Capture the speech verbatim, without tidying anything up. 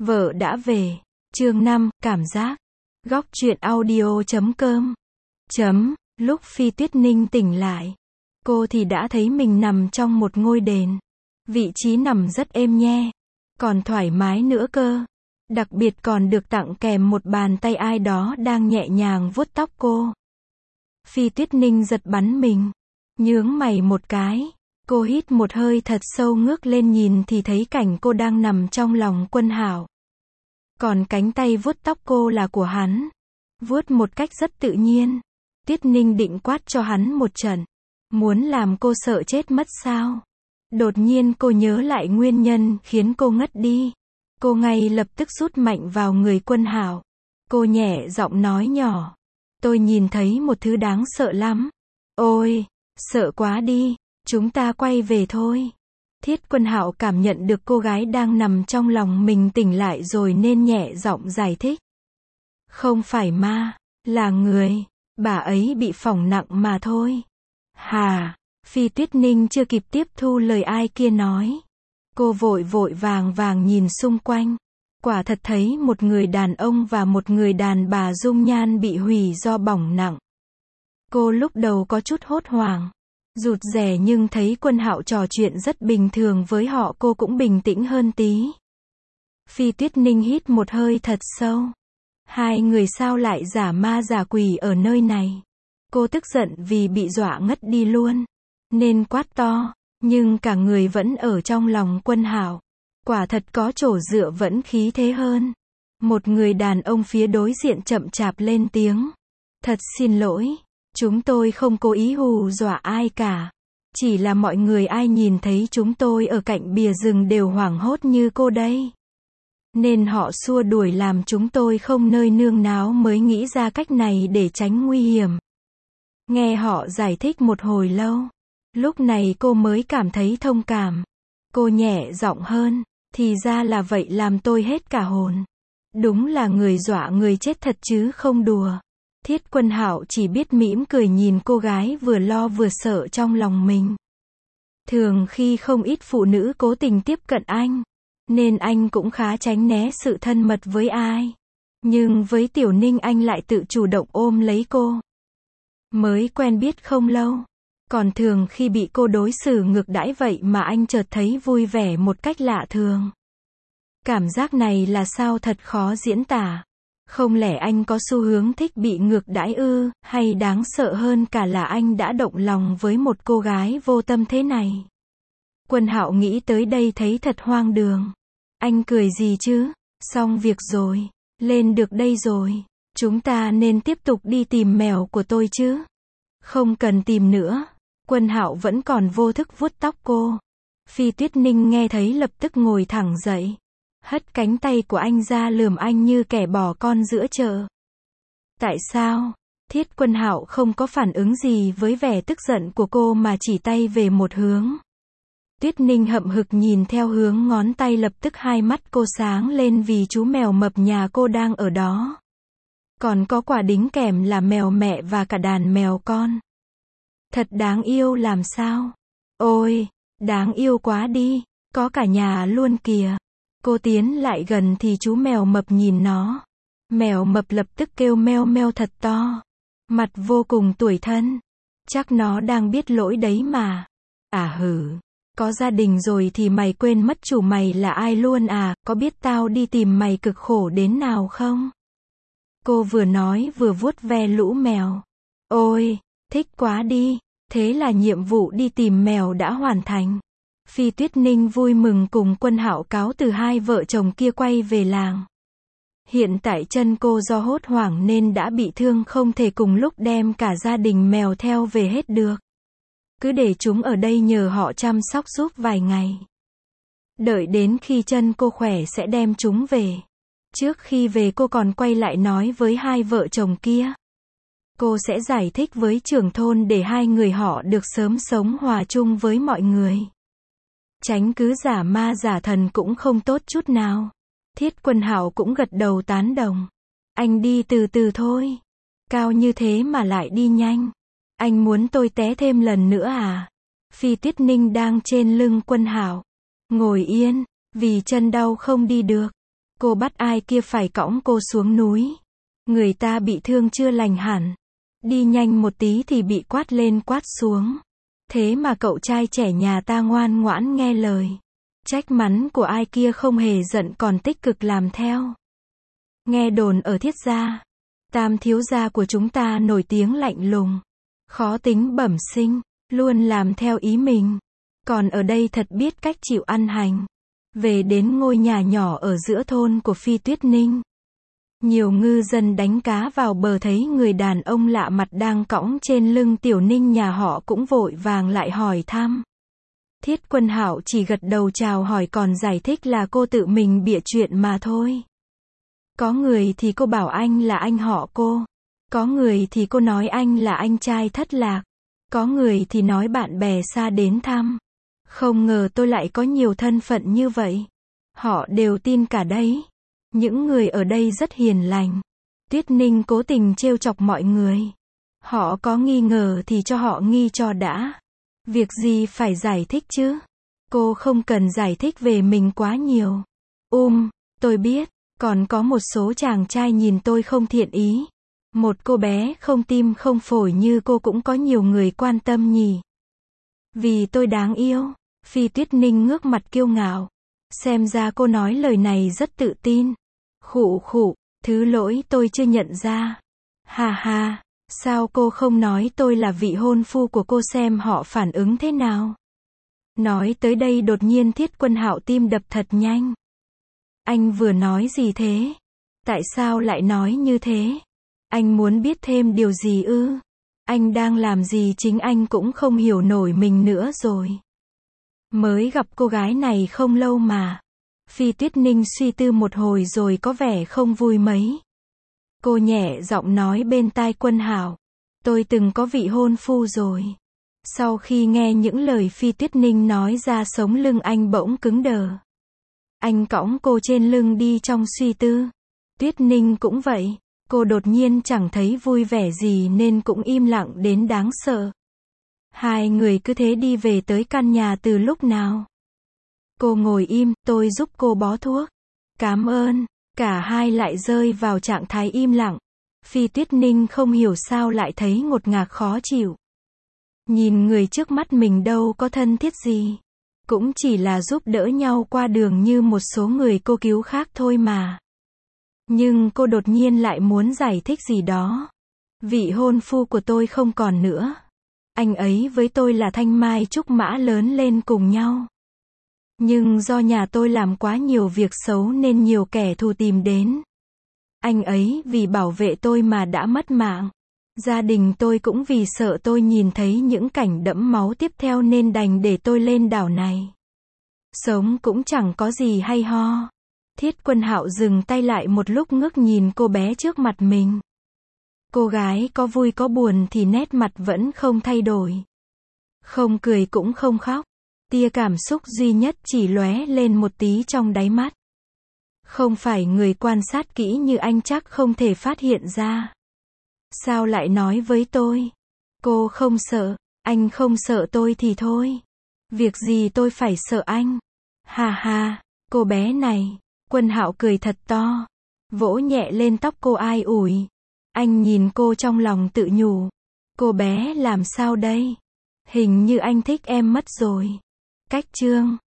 Vợ đã về. Chương năm, cảm giác. Góc truyện audio chấm com. Chấm, lúc Phi Tuyết Ninh tỉnh lại, cô thì đã thấy mình nằm trong một ngôi đền. Vị trí nằm rất êm nhe, còn thoải mái nữa cơ. Đặc biệt còn được tặng kèm một bàn tay ai đó đang nhẹ nhàng vuốt tóc cô. Phi Tuyết Ninh giật bắn mình, nhướng mày một cái. Cô hít một hơi thật sâu, ngước lên nhìn thì thấy cảnh cô đang nằm trong lòng Quân Hạo. Còn cánh tay vuốt tóc cô là của hắn. Vuốt một cách rất tự nhiên. Tuyết Ninh định quát cho hắn một trận. Muốn làm cô sợ chết mất sao? Đột nhiên cô nhớ lại nguyên nhân khiến cô ngất đi. Cô ngay lập tức sút mạnh vào người Quân Hạo. Cô nhẹ giọng nói nhỏ. Tôi nhìn thấy một thứ đáng sợ lắm. Ôi, sợ quá đi. Chúng ta quay về thôi. Thiết Quân Hạo cảm nhận được cô gái đang nằm trong lòng mình tỉnh lại rồi nên nhẹ giọng giải thích. Không phải ma, là người. Bà ấy bị phỏng nặng mà thôi. Hà, Phi Tuyết Ninh chưa kịp tiếp thu lời ai kia nói. Cô vội vội vàng vàng nhìn xung quanh. Quả thật thấy một người đàn ông và một người đàn bà dung nhan bị hủy do bỏng nặng. Cô lúc đầu có chút hốt hoảng, rụt rè, nhưng thấy Quân Hạo trò chuyện rất bình thường với họ, cô cũng bình tĩnh hơn tí. Phi Tuyết Ninh hít một hơi thật sâu. Hai người sao lại giả ma giả quỷ ở nơi này? Cô tức giận vì bị dọa ngất đi luôn, nên quát to, nhưng cả người vẫn ở trong lòng Quân Hạo. Quả thật có chỗ dựa vẫn khí thế hơn. Một người đàn ông phía đối diện chậm chạp lên tiếng. Thật xin lỗi, chúng tôi không cố ý hù dọa ai cả. Chỉ là mọi người ai nhìn thấy chúng tôi ở cạnh bìa rừng đều hoảng hốt như cô đây. Nên họ xua đuổi làm chúng tôi không nơi nương náu mới nghĩ ra cách này để tránh nguy hiểm. Nghe họ giải thích một hồi lâu, lúc này cô mới cảm thấy thông cảm. Cô nhẹ giọng hơn, thì ra là vậy, làm tôi hết cả hồn. Đúng là người dọa người chết thật chứ không đùa. Thiết Quân Hạo chỉ biết mỉm cười nhìn cô gái vừa lo vừa sợ trong lòng mình. Thường khi không ít phụ nữ cố tình tiếp cận anh, nên anh cũng khá tránh né sự thân mật với ai. Nhưng với Tiểu Ninh anh lại tự chủ động ôm lấy cô. Mới quen biết không lâu, còn thường khi bị cô đối xử ngược đãi vậy mà anh chợt thấy vui vẻ một cách lạ thường. Cảm giác này là sao thật khó diễn tả. Không lẽ anh có xu hướng thích bị ngược đãi ư, hay đáng sợ hơn cả là anh đã động lòng với một cô gái vô tâm thế này? Quân Hạo nghĩ tới đây thấy thật hoang đường. Anh cười gì chứ? Xong việc rồi, lên được đây rồi. Chúng ta nên tiếp tục đi tìm mèo của tôi chứ? Không cần tìm nữa. Quân Hạo vẫn còn vô thức vuốt tóc cô. Phi Tuyết Ninh nghe thấy lập tức ngồi thẳng dậy, hất cánh tay của anh ra lườm anh như kẻ bỏ con giữa chợ. Tại sao? Thiết Quân Hạo không có phản ứng gì với vẻ tức giận của cô mà chỉ tay về một hướng. Tuyết Ninh hậm hực nhìn theo hướng ngón tay, lập tức hai mắt cô sáng lên vì chú mèo mập nhà cô đang ở đó. Còn có quả đính kèm là mèo mẹ và cả đàn mèo con. Thật đáng yêu làm sao? Ôi, đáng yêu quá đi, có cả nhà luôn kìa. Cô tiến lại gần thì chú mèo mập nhìn nó. Mèo mập lập tức kêu meo meo thật to, mặt vô cùng tủi thân. Chắc nó đang biết lỗi đấy mà. À hử, có gia đình rồi thì mày quên mất chủ mày là ai luôn à, có biết tao đi tìm mày cực khổ đến nào không? Cô vừa nói vừa vuốt ve lũ mèo. Ôi, thích quá đi, thế là nhiệm vụ đi tìm mèo đã hoàn thành. Phi Tuyết Ninh vui mừng cùng Quân Hạo cáo từ hai vợ chồng kia quay về làng. Hiện tại chân cô do hốt hoảng nên đã bị thương, không thể cùng lúc đem cả gia đình mèo theo về hết được. Cứ để chúng ở đây nhờ họ chăm sóc giúp vài ngày. Đợi đến khi chân cô khỏe sẽ đem chúng về. Trước khi về cô còn quay lại nói với hai vợ chồng kia. Cô sẽ giải thích với trưởng thôn để hai người họ được sớm sống hòa chung với mọi người. Tránh cứ giả ma giả thần cũng không tốt chút nào. Thiết Quân Hạo cũng gật đầu tán đồng. Anh đi từ từ thôi. Cao như thế mà lại đi nhanh. Anh muốn tôi té thêm lần nữa à? Phi Tuyết Ninh đang trên lưng Quân Hạo, ngồi yên, vì chân đau không đi được. Cô bắt ai kia phải cõng cô xuống núi. Người ta bị thương chưa lành hẳn. Đi nhanh một tí thì bị quát lên quát xuống. Thế mà cậu trai trẻ nhà ta ngoan ngoãn nghe lời. Trách mắng của ai kia không hề giận còn tích cực làm theo. Nghe đồn ở Thiết gia, tam thiếu gia của chúng ta nổi tiếng lạnh lùng, khó tính bẩm sinh, luôn làm theo ý mình. Còn ở đây thật biết cách chịu ăn hành. Về đến ngôi nhà nhỏ ở giữa thôn của Phi Tuyết Ninh. Nhiều ngư dân đánh cá vào bờ thấy người đàn ông lạ mặt đang cõng trên lưng Tiểu Ninh nhà họ cũng vội vàng lại hỏi thăm. Thiết Quân Hạo chỉ gật đầu chào hỏi còn giải thích là cô tự mình bịa chuyện mà thôi. Có người thì cô bảo anh là anh họ cô. Có người thì cô nói anh là anh trai thất lạc. Có người thì nói bạn bè xa đến thăm. Không ngờ tôi lại có nhiều thân phận như vậy. Họ đều tin cả đấy. Những người ở đây rất hiền lành. Tuyết Ninh cố tình trêu chọc mọi người. Họ có nghi ngờ thì cho họ nghi cho đã. Việc gì phải giải thích chứ? Cô không cần giải thích về mình quá nhiều. Um, tôi biết, còn có một số chàng trai nhìn tôi không thiện ý. Một cô bé không tim không phổi như cô cũng có nhiều người quan tâm nhỉ. Vì tôi đáng yêu. Phi Tuyết Ninh ngước mặt kiêu ngạo. Xem ra cô nói lời này rất tự tin. Khụ khụ, thứ lỗi tôi chưa nhận ra. Ha ha, sao cô không nói tôi là vị hôn phu của cô xem họ phản ứng thế nào? Nói tới đây đột nhiên Thiết Quân Hạo tim đập thật nhanh. Anh vừa nói gì thế? Tại sao lại nói như thế? Anh muốn biết thêm điều gì ư? Anh đang làm gì chính anh cũng không hiểu nổi mình nữa rồi. Mới gặp cô gái này không lâu mà. Phi Tuyết Ninh suy tư một hồi rồi có vẻ không vui mấy. Cô nhẹ giọng nói bên tai Quân Hạo. Tôi từng có vị hôn phu rồi. Sau khi nghe những lời Phi Tuyết Ninh nói ra sống lưng anh bỗng cứng đờ. Anh cõng cô trên lưng đi trong suy tư. Tuyết Ninh cũng vậy. Cô đột nhiên chẳng thấy vui vẻ gì nên cũng im lặng đến đáng sợ. Hai người cứ thế đi về tới căn nhà từ lúc nào. Cô ngồi im, tôi giúp cô bó thuốc. Cảm ơn. Cả hai lại rơi vào trạng thái im lặng. Phi Tuyết Ninh không hiểu sao lại thấy ngột ngạt khó chịu. Nhìn người trước mắt mình đâu có thân thiết gì. Cũng chỉ là giúp đỡ nhau qua đường như một số người cô cứu khác thôi mà. Nhưng cô đột nhiên lại muốn giải thích gì đó. Vị hôn phu của tôi không còn nữa. Anh ấy với tôi là thanh mai trúc mã lớn lên cùng nhau. Nhưng do nhà tôi làm quá nhiều việc xấu nên nhiều kẻ thù tìm đến. Anh ấy vì bảo vệ tôi mà đã mất mạng. Gia đình tôi cũng vì sợ tôi nhìn thấy những cảnh đẫm máu tiếp theo nên đành để tôi lên đảo này. Sống cũng chẳng có gì hay ho. Thiết Quân Hạo dừng tay lại một lúc ngước nhìn cô bé trước mặt mình. Cô gái có vui có buồn thì nét mặt vẫn không thay đổi. Không cười cũng không khóc. Tia cảm xúc duy nhất chỉ lóe lên một tí trong đáy mắt. Không phải người quan sát kỹ như anh chắc không thể phát hiện ra. Sao lại nói với tôi? Cô không sợ, anh không sợ tôi thì thôi. Việc gì tôi phải sợ anh? Ha ha, cô bé này. Quân Hạo cười thật to. Vỗ nhẹ lên tóc cô ai ủi. Anh nhìn cô trong lòng tự nhủ. Cô bé làm sao đây? Hình như anh thích em mất rồi. Cách chương